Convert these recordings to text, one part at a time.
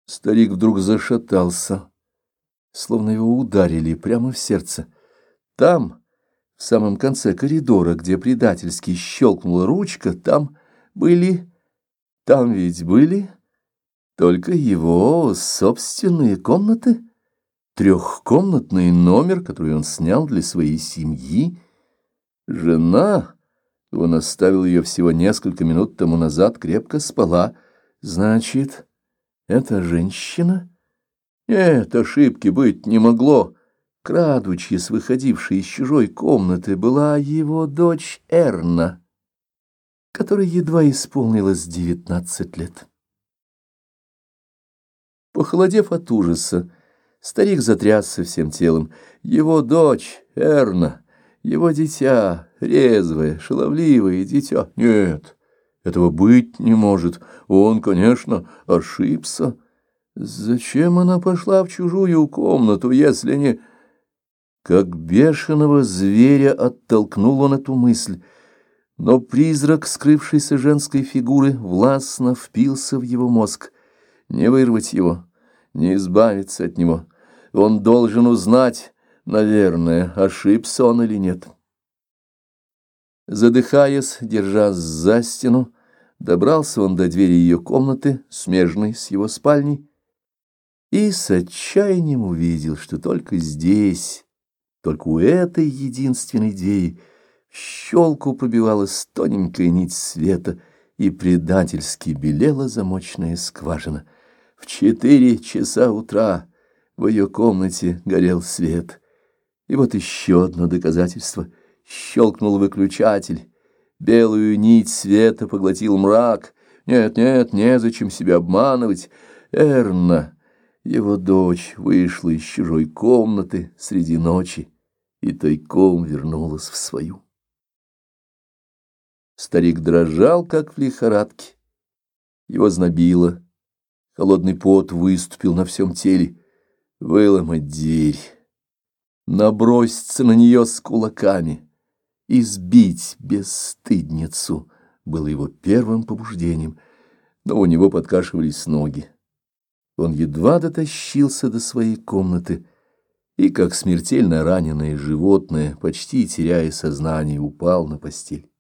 Старик вдруг зашатался, словно его ударили прямо в сердце. Там, в самом конце коридора, где предательски щелкнула ручка, там ведь были только его собственные комнаты, трехкомнатный номер, который он снял для своей семьи. Жена, он оставил ее всего несколько минут тому назад, крепко спала. Значит, эта женщина? Нет, ошибки быть не могло. Крадучись, выходившей из чужой комнаты, была его дочь Эрна, которой едва исполнилось 19 лет. Похолодев от ужаса, старик затрясся всем телом. Его дочь Эрна, его дитя, резвое, шаловливое дитя. Нет, этого быть не может. Он, конечно, ошибся. Зачем она пошла в чужую комнату, если не... Как бешеного зверя оттолкнул он эту мысль, но призрак скрывшейся женской фигуры властно впился в его мозг. Не вырвать его, не избавиться от него. Он должен узнать, наверное, ошибся он или нет. Задыхаясь, держась за стену, добрался он до двери ее комнаты, смежной с его спальней, и с отчаянием увидел, что только здесь, только у этой единственной двери, в щелку пробивалась тоненькая нить света, и предательски белела замочная скважина. В 4 часа утра в ее комнате горел свет. И вот еще одно доказательство. Щелкнул выключатель. Белую нить света поглотил мрак. Нет, незачем себя обманывать. Эрна, его дочь, вышла из чужой комнаты среди ночи и тайком вернулась в свою. Старик дрожал, как в лихорадке. Его знобило. Холодный пот выступил на всем теле. Выломать дверь, наброситься на нее с кулаками, избить бесстыдницу было его первым побуждением, но у него подкашивались ноги. Он едва дотащился до своей комнаты и, как смертельно раненое животное, почти теряя сознание, упал на постель.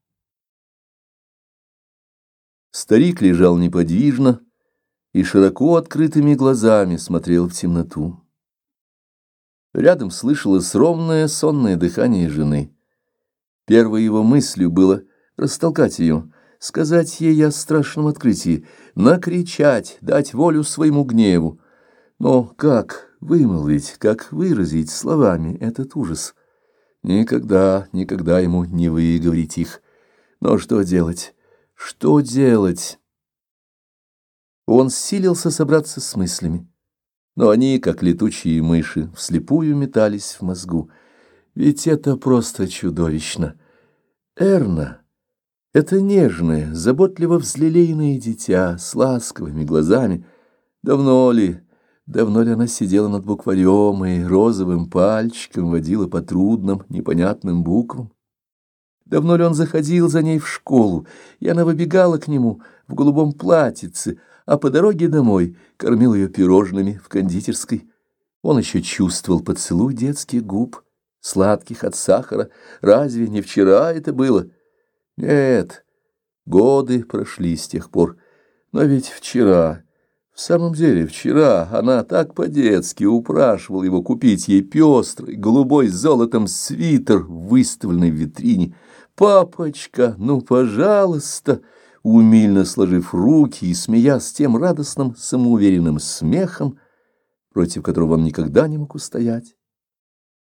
Старик лежал неподвижно и широко открытыми глазами смотрел в темноту. Рядом слышалось ровное сонное дыхание жены. Первой его мыслью было растолкать ее, сказать ей о страшном открытии, накричать, дать волю своему гневу. Но как вымолвить, как выразить словами этот ужас? Никогда ему не выговорить их. Но что делать? Что делать? Он силился собраться с мыслями, но они, как летучие мыши, вслепую метались в мозгу. Ведь это просто чудовищно. Эрна — это нежное, заботливо взлелеянное дитя с ласковыми глазами. Давно ли она сидела над букварем и розовым пальчиком водила по трудным, непонятным буквам? Давно ли он заходил за ней в школу, и она выбегала к нему в голубом платьице, а по дороге домой кормил ее пирожными в кондитерской? Он еще чувствовал поцелуй детских губ, сладких от сахара. Разве не вчера это было? Нет, годы прошли с тех пор. Но ведь вчера, в самом деле вчера, она так по-детски упрашивала его купить ей пестрый, голубой с золотом свитер, выставленный в витрине. «Папочка, ну, пожалуйста!» Умильно сложив руки и смеясь тем радостным, самоуверенным смехом, против которого он никогда не мог устоять.